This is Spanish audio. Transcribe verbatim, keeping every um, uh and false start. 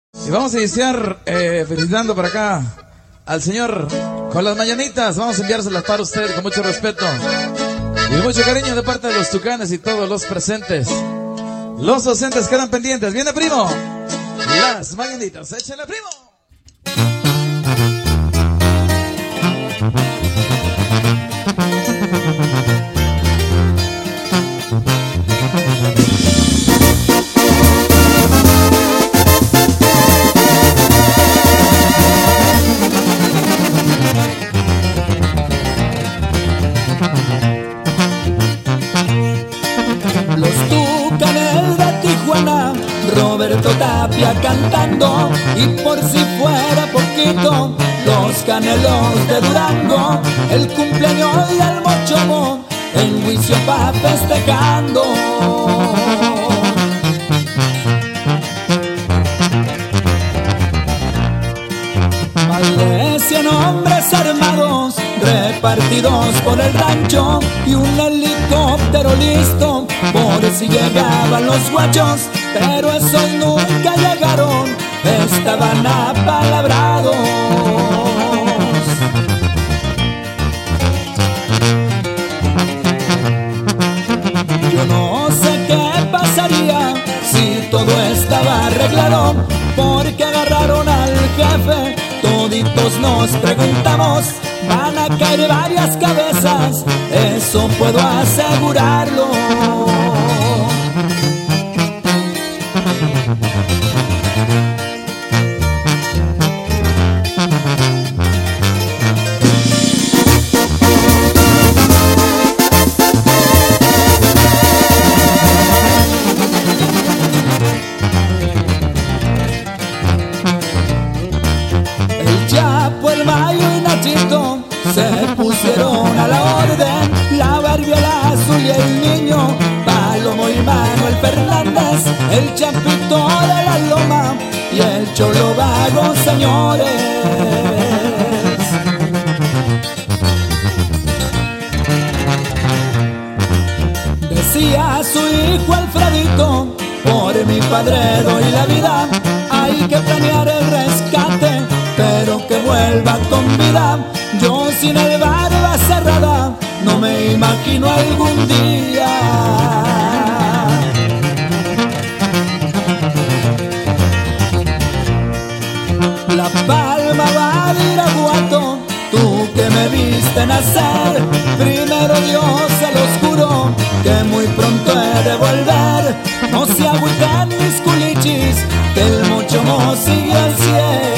Y vamos a iniciar eh, felicitando por acá al señor con las mañanitas. Vamos a enviárselas para usted con mucho respeto y mucho cariño de parte de los tucanes y todos los presentes. Los docentes quedan pendientes. Viene, primo. Las mañanitas. Échale, primo. Los tucanes de Tijuana, Roberto Tapia cantando, y por si fuera poquito, los Canelos de Durango, el cumpleaños del Mochomo, en Huizuepa festejando. Más de cien hombres armados repartidos por el rancho y un helicóptero listo por si llegaban los guachos, pero esos nunca llegaron, estaban apalabrados. Yo no sé qué pasaría si todo estaba arreglado, porque agarraron al jefe. Toditos nos preguntamos, van a caer varias cabezas, eso puedo asegurarlo. Se pusieron a la orden, la Barbie, el Azul y el Niño, Palomo y Manuel Fernández, el Champito de la Loma y el Cholo Vago, señores. Decía su hijo Alfredito, por mi padre doy la vida, hay que planear el rescate, pero que vuelva con vida. Yo sin el barba cerrada no me imagino algún día. La Palma va a Irapuato, tú que me viste nacer, primero Dios se los juro que muy pronto he de volver. No se agüiten mis culichis, que el Mochomo sigue al cielo.